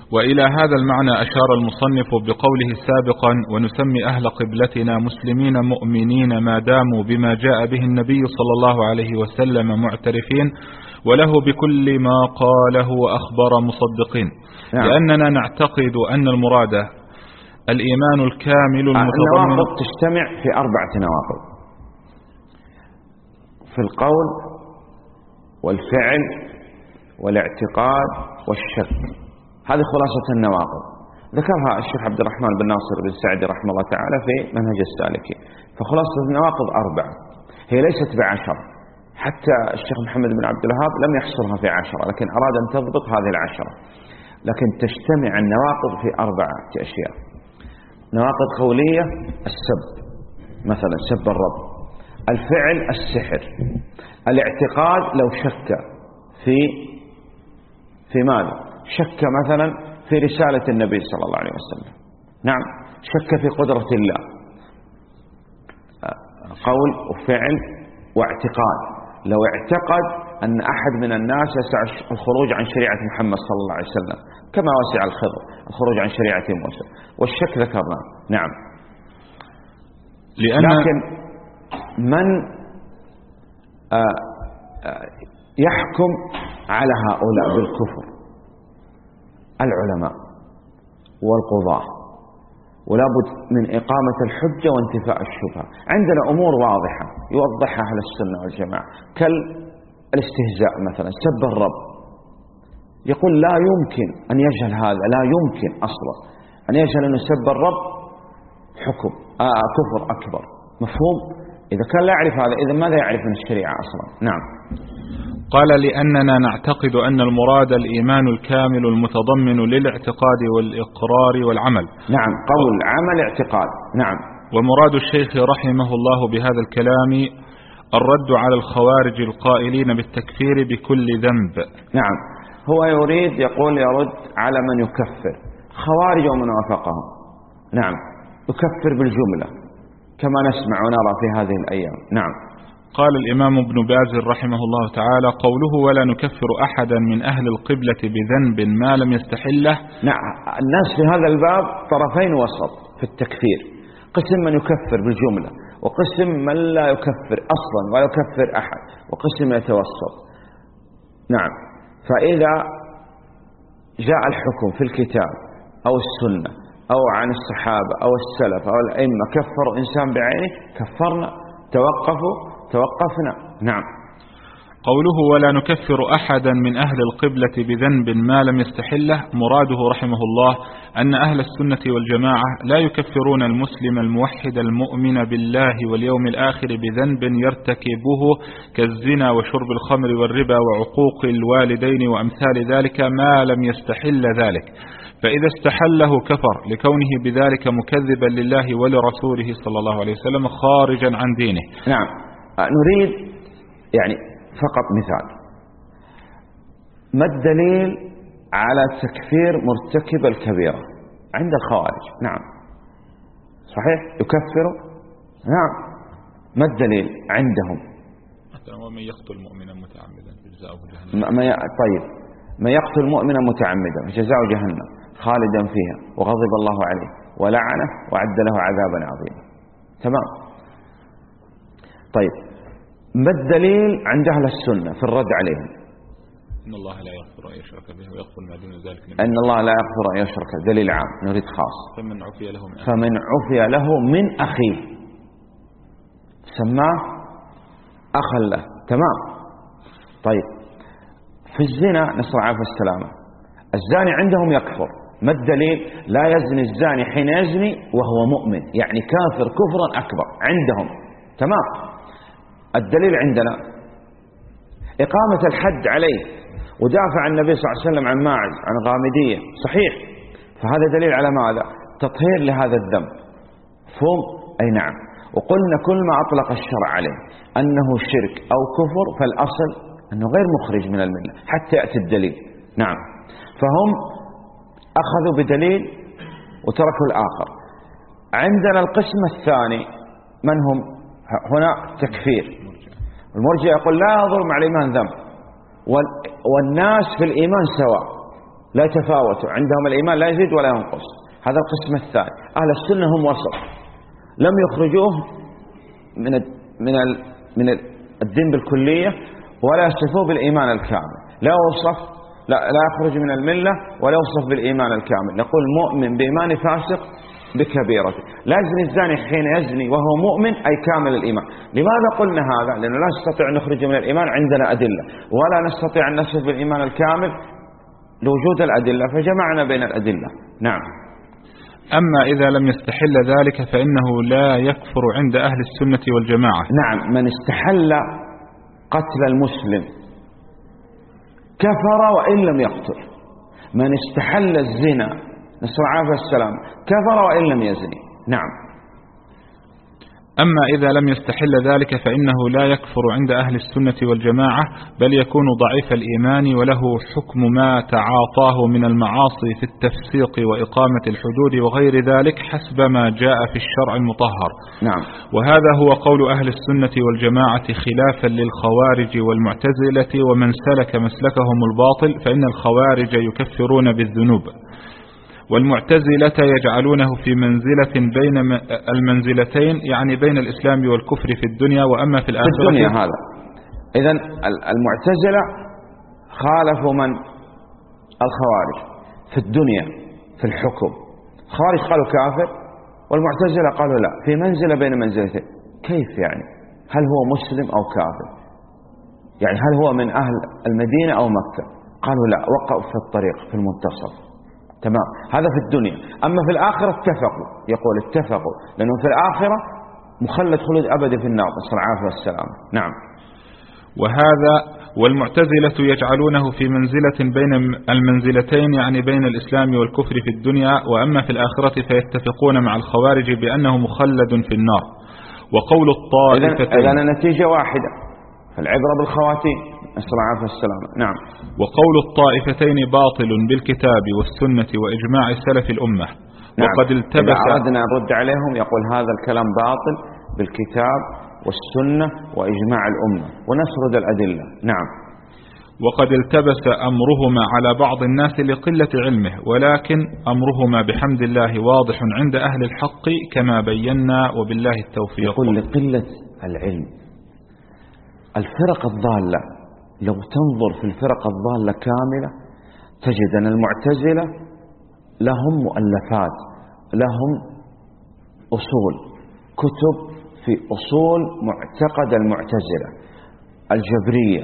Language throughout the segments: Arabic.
وإلى هذا المعنى أشار المصنف بقوله سابقا: ونسمي أهل قبلتنا مسلمين مؤمنين ما داموا بما جاء به النبي صلى الله عليه وسلم معترفين وله بكل ما قاله وأخبر مصدقين. نعم. لأننا نعتقد أن المراد الإيمان الكامل المتضمن. النواقض تجتمع في 4 نواقض: في القول والفعل والاعتقاد والشك. هذه خلاصة النواقض، ذكرها الشيخ عبد الرحمن بن ناصر بن سعدي رحمه الله تعالى في منهج السالكين. فخلاصة النواقض 4، هي ليست ب10. حتى الشيخ محمد بن عبد الوهاب لم يحصرها في 10، لكن أراد أن تضبط هذه 10. لكن تجتمع النواقض في 4 أشياء: نواقض قولية، السب مثلا سب الرب، الفعل السحر، الاعتقاد لو شك في ماذا؟ شك مثلا في رسالة النبي صلى الله عليه وسلم، نعم، شك في قدرة الله، قول وفعل واعتقاد. لو اعتقد أن أحد من الناس يسعى الخروج عن شريعة محمد صلى الله عليه وسلم كما وسع الخضر الخروج عن شريعة موسى، والشك ذكرناه، نعم. لكن من يحكم على هؤلاء بالكفر؟ العلماء والقضاة، ولا بد من إقامة الحجة وانتفاء الشبهة. عندنا أمور واضحة يوضحها أهل السنة والجماعة، كالاستهزاء مثلا، سب الرب. يقول لا يمكن أن يجهل هذا، لا يمكن أصلا أن يجهل أن سب الرب حكم كفر أكبر، مفهوم؟ إذا كان لا يعرف هذا، إذا ماذا يعرف من الشريعة أصلا؟ نعم. قال: لأننا نعتقد أن المراد الإيمان الكامل المتضمن للاعتقاد والإقرار والعمل. نعم، قول، عمل، اعتقاد، نعم. ومراد الشيخ رحمه الله بهذا الكلام الرد على الخوارج القائلين بالتكفير بكل ذنب. نعم، هو يريد يرد على من يكفر، خوارج ومن وافقهم، نعم، يكفر بالجملة كما نسمع ونرى في هذه الأيام، نعم. قال الإمام ابن باز رحمه الله تعالى: قوله ولا نكفر أحدا من أهل القبلة بذنب ما لم يستحله. نعم، الناس في هذا الباب طرفين وسط في التكفير، قسم من يكفر بالجملة، وقسم من لا يكفر أصلا ولا يكفر أحد، وقسم يتوسط، نعم. فإذا جاء الحكم في الكتاب أو السنة أو عن الصحابة أو السلف أو الأئمة كفروا إنسان بعينه، كفرنا، توقفنا، نعم. قوله ولا نكفر أحدا من أهل القبلة بذنب ما لم يستحله، مراده رحمه الله أن أهل السنة والجماعة لا يكفرون المسلم الموحد المؤمن بالله واليوم الآخر بذنب يرتكبه كالزنا وشرب الخمر والربا وعقوق الوالدين وأمثال ذلك ما لم يستحل ذلك، فإذا استحله كفر لكونه بذلك مكذبا لله ولرسوله صلى الله عليه وسلم خارجا عن دينه. نعم، نريد يعني فقط مثال. ما الدليل على تكفير مرتكب الكبيرة عند الخوارج؟ نعم، صحيح، يكفر، نعم. ما الدليل عندهم؟ ومن يقتل مؤمنا متعمدا فجزاؤه جهنم. طيب، من يقتل مؤمنا متعمدا فجزاؤه جهنم خالدا فيها وغضب الله عليه ولعنه وعد له عذابا عظيما، تمام. طيب، ما الدليل عند أهل السنة في الرد عليهم؟ إن الله لا يغفر أن يشرك به ويغفر ما دون ذلك. إن الله لا يغفر أن يشرك، دليل عام، نريد خاص. فمن عفي له من أخيه سماه أخا له، تمام. طيب، في الزنا نسأل الله العافية والسلامة، الزاني عندهم يكفر، ما الدليل؟ لا يزني الزاني حين يزني وهو مؤمن، يعني كافر كفرا أكبر عندهم، تمام. الدليل عندنا إقامة الحد عليه، ودافع النبي صلى الله عليه وسلم عن ماعز عن غامدية، صحيح. فهذا دليل على ماذا؟ تطهير لهذا الذنب، فهم؟ أي نعم. وقلنا كل ما أطلق الشرع عليه أنه شرك أو كفر فالأصل أنه غير مخرج من الملة حتى يأتي الدليل، نعم. فهم أخذوا بدليل وتركوا الآخر. عندنا القسم الثاني من هم؟ هنا تكفير. المرجئة يقول لا يظلم على الإيمان ذنب، والناس في الإيمان سواء، لا يتفاوتوا، عندهم الإيمان لا يزيد ولا ينقص. هذا القسم الثاني. أهل السنة هم وسط، لم يخرجوه من الدين بالكلية ولا يصفوه بالإيمان الكامل، لا يخرج من الملة ولا يوصف بالإيمان الكامل. نقول مؤمن بإيمان فاسق بكبيرته. لا يزني الزاني حين يزني وهو مؤمن أي كامل الإيمان. لماذا قلنا هذا؟ لأنه لا نستطيع أن نخرج من الإيمان، عندنا أدلة، ولا نستطيع أن نصف بالإيمان الكامل لوجود الأدلة، فجمعنا بين الأدلة. نعم. أما إذا لم يستحل ذلك فإنه لا يكفر عند أهل السنة والجماعة. نعم، من استحل قتل المسلم كفر وإن لم يقتل. من استحل الزنا، نسأل الله العافية والسلام، كفر وإن لم يزني. نعم. أما إذا لم يستحل ذلك فإنه لا يكفر عند أهل السنة والجماعة، بل يكون ضعيف الإيمان وله حكم ما تعاطاه من المعاصي في التفسيق وإقامة الحدود وغير ذلك حسب ما جاء في الشرع المطهر. نعم. وهذا هو قول أهل السنة والجماعة خلافا للخوارج والمعتزلة ومن سلك مسلكهم الباطل، فإن الخوارج يكفرون بالذنوب، والمعتزلة يجعلونه في منزلة بين المنزلتين، يعني بين الإسلام والكفر في الدنيا، وأما في الآخرة في الدنيا. هذا إذن المعتزلة خالفوا من الخوارج في الدنيا في الحكم. الخوارج قالوا كافر والمعتزلة قالوا لا، في منزلة بين منزلتين. كيف يعني؟ هل هو مسلم أو كافر؟ يعني هل هو من أهل المدينة أو مكة؟ قالوا لا، وقعوا في الطريق في المنتصف. تمام. هذا في الدنيا. أما في الآخرة اتفقوا، يقول اتفقوا، لأنه في الآخرة مخلد خلود أبدي في النار، نسأل الله العافية والسلام. نعم. والمعتزلة يجعلونه في منزلة بين المنزلتين، يعني بين الإسلام والكفر في الدنيا، وأما في الآخرة فيتفقون مع الخوارج بأنه مخلد في النار. وقول الطائفتين، إذن النتيجة واحدة، فالعبرة بالخواتيم، نسأل الله العافية والسلام. نعم. وقول الطائفتين باطل بالكتاب والسنة وإجماع سلف الأمة. نعم. وقد التبس، إذا أردنا نرد عليهم يقول هذا الكلام باطل بالكتاب والسنة وإجماع الأمة، ونسرد الأدلة. نعم. وقد التبس أمرهما على بعض الناس لقلة علمه، ولكن أمرهما بحمد الله واضح عند أهل الحق كما بينا، وبالله التوفيق. يقول لقلة العلم. الفرق الضالة لو تنظر في الفرق الضالة كاملة تجد أن المعتزلة لهم مؤلفات، لهم أصول، كتب في أصول معتقد المعتزلة، الجبرية،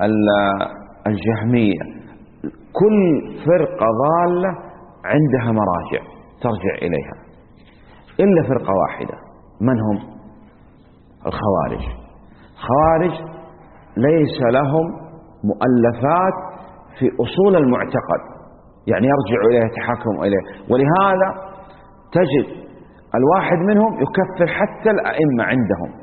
الجهمية. كل فرقة ضالة عندها مراجع ترجع إليها، إلا فرقة واحدة. من هم؟ الخوارج. خوارج ليس لهم مؤلفات في أصول المعتقد، يعني يرجع إليه يتحاكم إليه، ولهذا تجد الواحد منهم يكفر حتى الأئمة عندهم،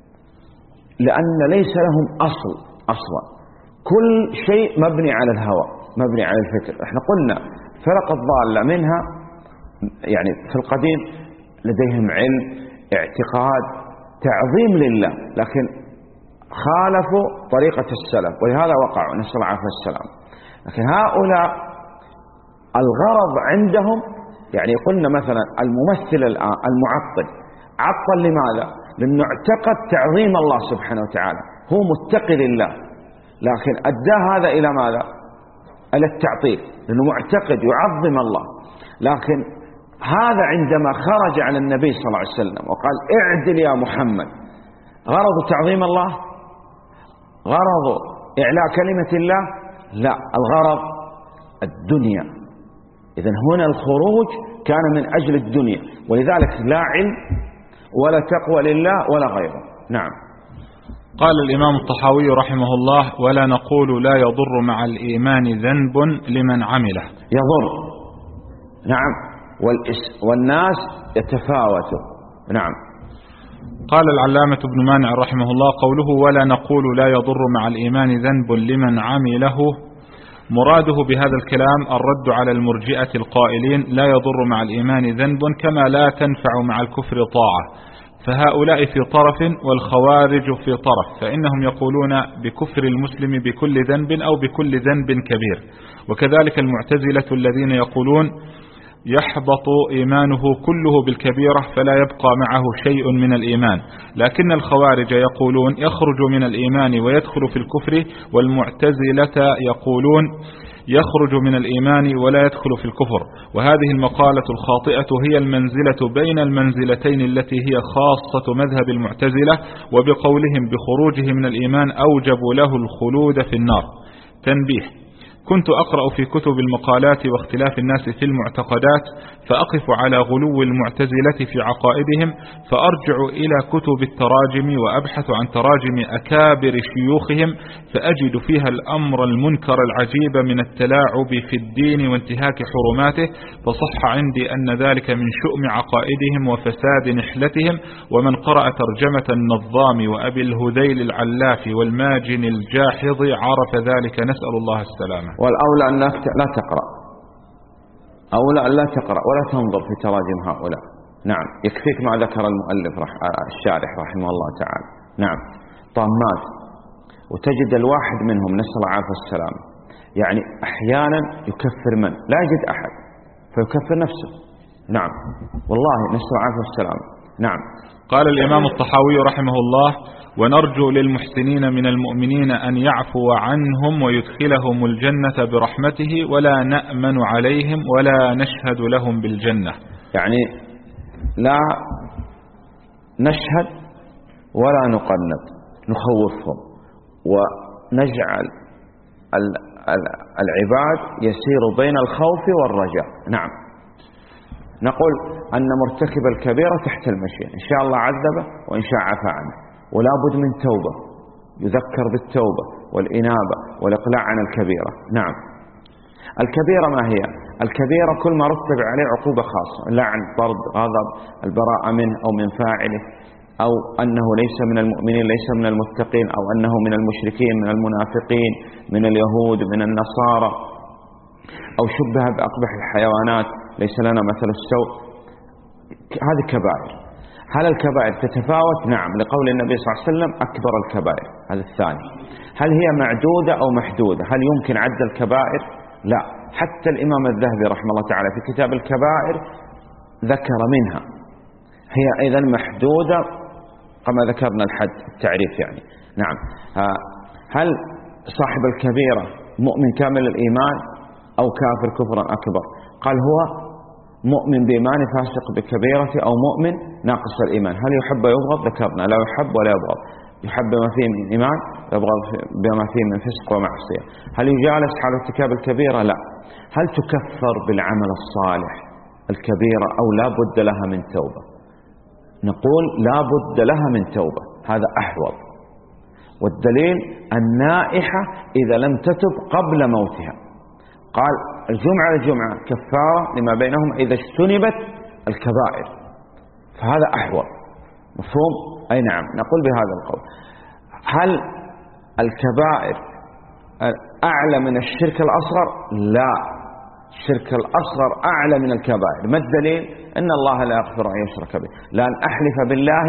لأن ليس لهم أصلا. كل شيء مبني على الهوى، مبني على الفكر. احنا قلنا فرق الضالة منها يعني في القديم لديهم علم، اعتقاد، تعظيم لله، لكن خالفوا طريقة السلف ولهذا وقعوا، نسأل الله العافية والسلام. لكن هؤلاء الغرض عندهم، يعني قلنا مثلا الممثل الآن المعطل، عطل لماذا؟ لأنه اعتقد تعظيم الله سبحانه وتعالى، هو متقي لله، لكن أدى هذا إلى ماذا؟ إلى التعطيل، لأنه معتقد يعظم الله. لكن هذا عندما خرج على النبي صلى الله عليه وسلم وقال اعدل يا محمد، غرض تعظيم الله؟ غرض إعلاء كلمة الله؟ لا، الغرض الدنيا. إذن هنا الخروج كان من أجل الدنيا، ولذلك لا علم ولا تقوى لله ولا غيره. نعم. قال الإمام الطحاوي رحمه الله: ولا نقول لا يضر مع الإيمان ذنب لمن عمله. يضر، نعم، والناس يتفاوتوا. نعم. قال العلامة ابن مانع رحمه الله: قوله ولا نقول لا يضر مع الإيمان ذنب لمن عمله، مراده بهذا الكلام الرد على المرجئة القائلين لا يضر مع الإيمان ذنب كما لا تنفع مع الكفر طاعة، فهؤلاء في طرف والخوارج في طرف، فإنهم يقولون بكفر المسلم بكل ذنب أو بكل ذنب كبير. وكذلك المعتزلة الذين يقولون يحبط إيمانه كله بالكبيرة فلا يبقى معه شيء من الإيمان، لكن الخوارج يقولون يخرج من الإيمان ويدخل في الكفر، والمعتزلة يقولون يخرج من الإيمان ولا يدخل في الكفر. وهذه المقالة الخاطئة هي المنزلة بين المنزلتين التي هي خاصة مذهب المعتزلة، وبقولهم بخروجه من الإيمان أوجبوا له الخلود في النار. تنبيه: كنت أقرأ في كتب المقالات واختلاف الناس في المعتقدات، فأقف على غلو المعتزلة في عقائدهم، فأرجع إلى كتب التراجم وأبحث عن تراجم أكابر شيوخهم، فأجد فيها الأمر المنكر العجيب من التلاعب في الدين وانتهاك حرماته، فصح عندي أن ذلك من شؤم عقائدهم وفساد نحلتهم. ومن قرأ ترجمة النظام وأبي الهذيل العلاف والماجن الجاحظ عرف ذلك، نسأل الله السلامة. والأولى أن لا تقرأ، أولى أن لا تقرأ ولا تنظر في تراجم هؤلاء. نعم، يكفيك ما ذكر المؤلف الشارح رحمه الله تعالى. نعم، طامات، وتجد الواحد منهم نسأل الله العافية والسلامة يعني أحيانا يكفر من لا يجد أحد فيكفر نفسه. نعم والله نسأل الله العافية والسلامة. نعم. قال الإمام الطحاوي رحمه الله: ونرجو للمحسنين من المؤمنين أن يعفو عنهم ويدخلهم الجنة برحمته، ولا نأمن عليهم ولا نشهد لهم بالجنة. يعني لا نشهد ولا نقنط، نخوفهم ونجعل العباد يسير بين الخوف والرجاء. نعم، نقول أن مرتكب الكبيرة تحت المشيئة، إن شاء الله عذبه وإن شاء عفى عنه، ولا بد من توبة، يذكر بالتوبة والإنابة والإقلاع عن الكبيرة. نعم. الكبيرة ما هي؟ الكبيرة كل ما رتب عليه عقوبة خاصة، لعن، طرد، غضب، البراءة منه أو من فاعله، أو أنه ليس من المؤمنين، ليس من المتقين، أو أنه من المشركين، من المنافقين، من اليهود، من النصارى، أو شبه بأقبح الحيوانات، ليس لنا مثل السوء. هذه كبائر. هل الكبائر تتفاوت؟ نعم، لقول النبي صلى الله عليه وسلم أكبر الكبائر. هذا الثاني. هل هي معدودة أو محدودة؟ هل يمكن عد الكبائر؟ لا. حتى الإمام الذهبي رحمه الله تعالى في كتاب الكبائر ذكر منها، هي أيضا محدودة كما ذكرنا الحد التعريف يعني. نعم. هل صاحب الكبيرة مؤمن كامل الإيمان أو كافر كفرا أكبر؟ قال هو مؤمن بإيمان فاسق بكبيرة، أو مؤمن ناقص الإيمان. هل يحب ويبغض؟ ذكرنا لا يحب ولا يبغض، يحب ما فيه من إيمان، يبغض بما فيه من فسق ومعصية. هل يجالس حال ارتكاب الكبيرة؟ لا. هل تكفر بالعمل الصالح الكبيرة أو لا بد لها من توبة؟ نقول لا بد لها من توبة، هذا أحوط. والدليل النائحة إذا لم تتب قبل موتها، قال الجمعة للجمعة كفارة لما بينهم إذا اجتنبت الكبائر، فهذا أحوط. مفهوم؟ أي نعم، نقول بهذا القول. هل الكبائر أعلى من الشرك الأصغر؟ لا، الشرك الأصغر أعلى من الكبائر. ما الدليل؟ إن الله لا يغفر أن يشرك به، لأن أحلف بالله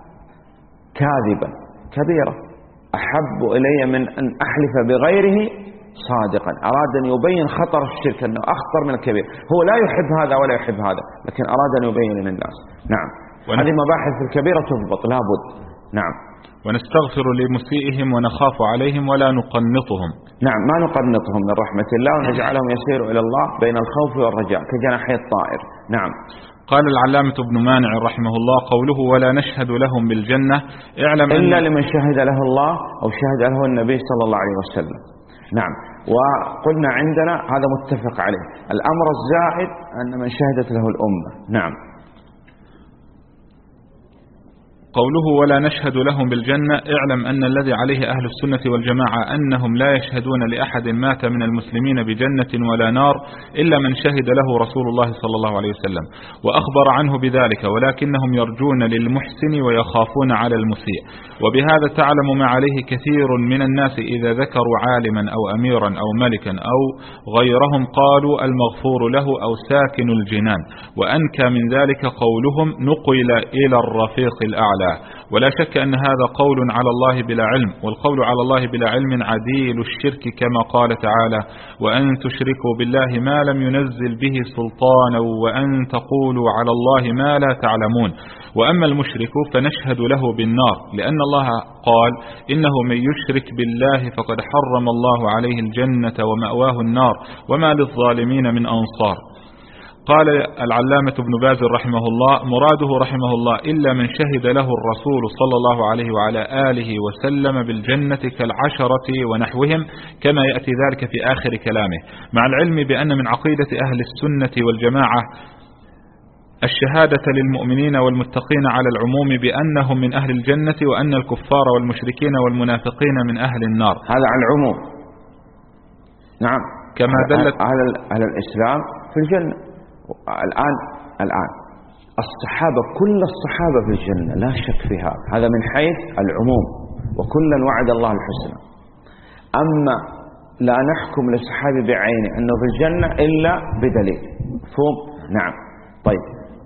كاذبا كبيرة أحب إلي من أن أحلف بغيره صادقا. أراد أن يبين خطر الشرك أنه أخطر من الكبير. هو لا يحب هذا ولا يحب هذا، لكن أراد أن يبين للناس. نعم. هذه مباحث الكبيرة تضبط لا بد. نعم. ونستغفر لمسيئهم ونخاف عليهم ولا نقنطهم. نعم، ما نقنطهم من رحمة الله، ونجعلهم يسيروا إلى الله بين الخوف والرجاء كجناحي الطائر. نعم. قال العلامة ابن مانع رحمه الله: قوله ولا نشهد لهم بالجنة، اعلم إلا لمن شهد له الله أو شهد له النبي صلى الله عليه وسلم. نعم. وقلنا عندنا هذا متفق عليه. الأمر الزائد أن من شهدت له الأمة. نعم. قوله ولا نشهد لهم بالجنة، اعلم أن الذي عليه أهل السنة والجماعة أنهم لا يشهدون لأحد مات من المسلمين بجنة ولا نار إلا من شهد له رسول الله صلى الله عليه وسلم وأخبر عنه بذلك، ولكنهم يرجون للمحسن ويخافون على المسيء. وبهذا تعلم ما عليه كثير من الناس إذا ذكروا عالما أو أميرا أو ملكا أو غيرهم قالوا المغفور له أو ساكن الجنان، وأنكى من ذلك قولهم نقل إلى الرفيق الأعلى. ولا شك أن هذا قول على الله بلا علم، والقول على الله بلا علم عديل الشرك كما قال تعالى وأن تشركوا بالله ما لم ينزل به سلطانا وأن تقولوا على الله ما لا تعلمون. وأما المشرك فنشهد له بالنار، لأن الله قال إنه من يشرك بالله فقد حرم الله عليه الجنة ومأواه النار وما للظالمين من أنصار. قال العلامة ابن باز رحمه الله مراده رحمه الله إلا من شهد له الرسول صلى الله عليه وعلى آله وسلم بالجنة كالعشرة ونحوهم، كما يأتي ذلك في آخر كلامه، مع العلم بأن من عقيدة أهل السنة والجماعة الشهادة للمؤمنين والمتقين على العموم بأنهم من أهل الجنة، وأن الكفار والمشركين والمنافقين من أهل النار. هذا على العموم. نعم، كما دلت أهل الإسلام في الجنة. الآن الصحابة كل الصحابة في الجنة لا شك في هذا من حيث العموم، وكلا وعد الله الحسنى. أما لا نحكم للصحابي بعينه أنه في الجنة إلا بدليل مفهوم. نعم. طيب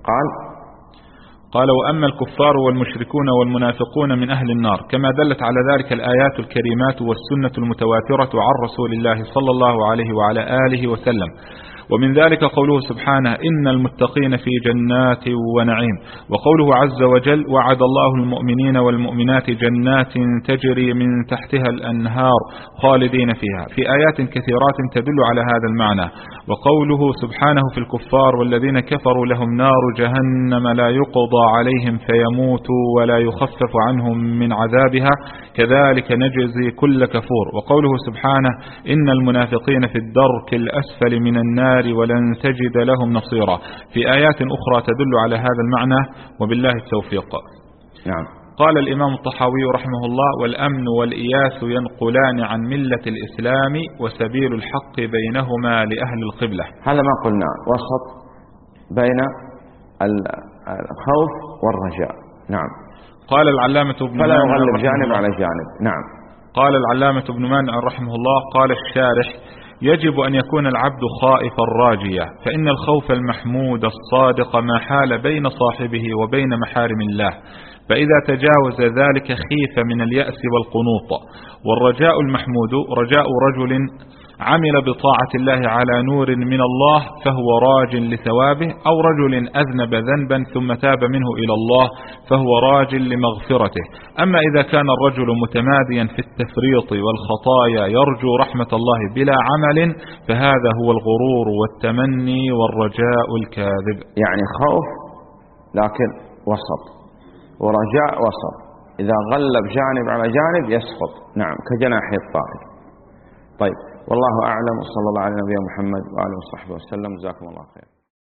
قال وأما الكفار والمشركون والمنافقون من أهل النار، كما دلت على ذلك الآيات الكريمات والسنة المتواترة عن رسول الله صلى الله عليه وعلى آله وسلم. ومن ذلك قوله سبحانه إن المتقين في جنات ونعيم، وقوله عز وجل وعد الله المؤمنين والمؤمنات جنات تجري من تحتها الأنهار خالدين فيها، في آيات كثيرات تدل على هذا المعنى. وقوله سبحانه في الكفار والذين كفروا لهم نار جهنم لا يقضى عليهم فيموتوا ولا يخفف عنهم من عذابها كذلك نجزي كل كفور. وقوله سبحانه إن المنافقين في الدرك الأسفل من النار ولن تجد لهم نصيرا، في آيات أخرى تدل على هذا المعنى، وبالله التوفيق. نعم. قال الإمام الطحاوي رحمه الله والأمن والإياس ينقلان عن ملة الإسلام وسبيل الحق بينهما لأهل القبلة. هذا ما قلنا وسط بين الخوف والرجاء. نعم. قال العلامة ابن فلا يغلب جانب على جانب. نعم. قال العلامة ابن مانع رحمه الله قال الشارح يجب أن يكون العبد خائفا راجيا، فإن الخوف المحمود الصادق ما حال بين صاحبه وبين محارم الله، فإذا تجاوز ذلك خيف من اليأس والقنوط. والرجاء المحمود رجاء رجل عمل بطاعة الله على نور من الله فهو راج لثوابه، أو رجل أذنب ذنبا ثم تاب منه إلى الله فهو راج لمغفرته. أما إذا كان الرجل متماديا في التفريط والخطايا يرجو رحمة الله بلا عمل، فهذا هو الغرور والتمني والرجاء الكاذب. يعني خوف لكن وسط، ورجاء وسط، إذا غلب جانب على جانب يسقط. نعم، كجناح الطائر. طيب، والله أعلم، وصلى الله على نبينا محمد وآله وصحبه وسلم. جزاكم الله خير.